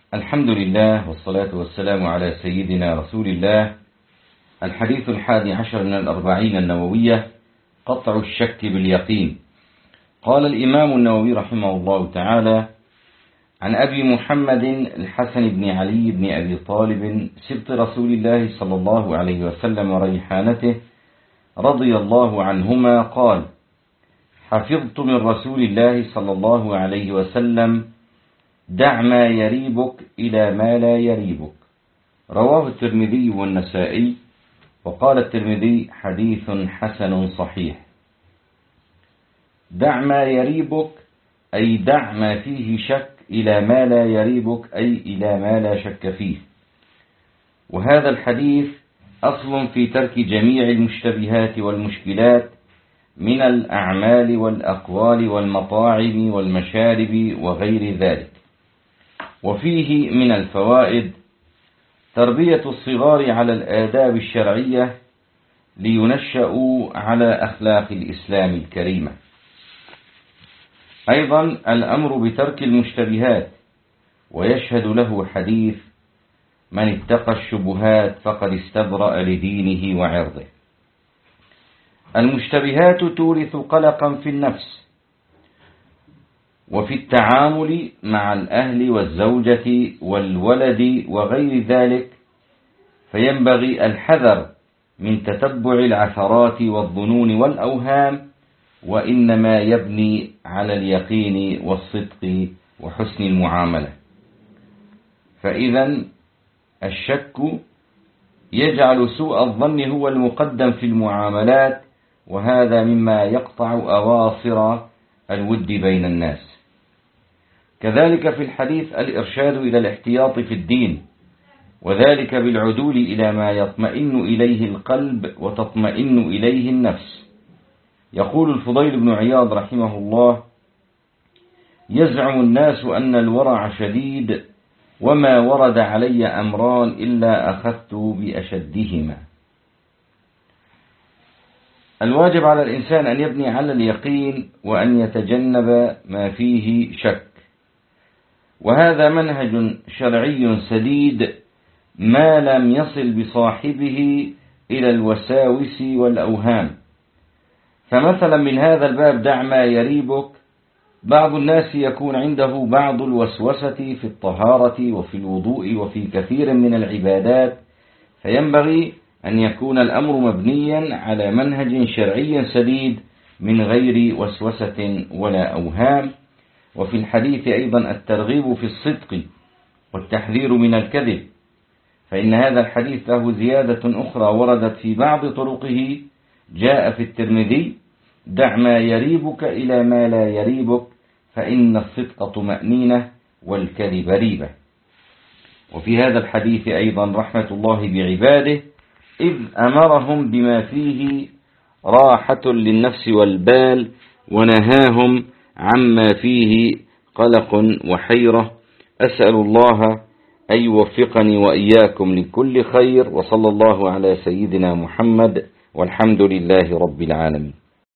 الحمد لله والصلاة والسلام على سيدنا رسول الله. الحديث 11 من الأربعين النووية: قطع الشك باليقين. قال الإمام النووي رحمه الله تعالى: عن أبي محمد الحسن بن علي بن أبي طالب سبط رسول الله صلى الله عليه وسلم وريحانته رضي الله عنهما قال: حفظت من رسول الله صلى الله عليه وسلم: دع ما يريبك إلى ما لا يريبك. رواه الترمذي والنسائي، وقال الترمذي: حديث حسن صحيح. دع ما يريبك أي دع ما فيه شك إلى ما لا يريبك أي إلى ما لا شك فيه. وهذا الحديث أصل في ترك جميع المشتبهات والمشكلات من الأعمال والأقوال والمطاعم والمشارب وغير ذلك. وفيه من الفوائد تربية الصغار على الآداب الشرعية لينشأوا على أخلاق الإسلام الكريمة. أيضا الأمر بترك المشتبهات، ويشهد له حديث: من اتقى الشبهات فقد استبرأ لدينه وعرضه. المشتبهات تورث قلقا في النفس وفي التعامل مع الأهل والزوجة والولد وغير ذلك، فينبغي الحذر من تتبع العثرات والظنون والأوهام، وإنما يبني على اليقين والصدق وحسن المعاملة. فإذا الشك يجعل سوء الظن هو المقدم في المعاملات، وهذا مما يقطع أواصر الود بين الناس. كذلك في الحديث الإرشاد إلى الاحتياط في الدين، وذلك بالعدول إلى ما يطمئن إليه القلب وتطمئن إليه النفس. يقول الفضيل بن عياض رحمه الله: يزعم الناس أن الورع شديد، وما ورد علي أمران إلا أخذت بأشدهما. الواجب على الإنسان أن يبني على اليقين وأن يتجنب ما فيه شك، وهذا منهج شرعي سديد ما لم يصل بصاحبه إلى الوساوس والأوهام. فمثلا من هذا الباب دع ما يريبك، بعض الناس يكون عنده بعض الوسوسة في الطهارة وفي الوضوء وفي كثير من العبادات، فينبغي أن يكون الأمر مبنيا على منهج شرعي سديد من غير وسوسة ولا أوهام. وفي الحديث أيضا الترغيب في الصدق والتحذير من الكذب، فإن هذا الحديث له زيادة أخرى وردت في بعض طرقه. جاء في الترمذي: دع ما يريبك إلى ما لا يريبك، فإن الصدق طمأنينة والكذب ريبة. وفي هذا الحديث أيضا رحمة الله بعباده، إذ أمرهم بما فيه راحة للنفس والبال، ونهاهم عما فيه قلق وحيرة. أسأل الله أن يوفقني وإياكم لكل خير، وصلى الله على سيدنا محمد، والحمد لله رب العالمين.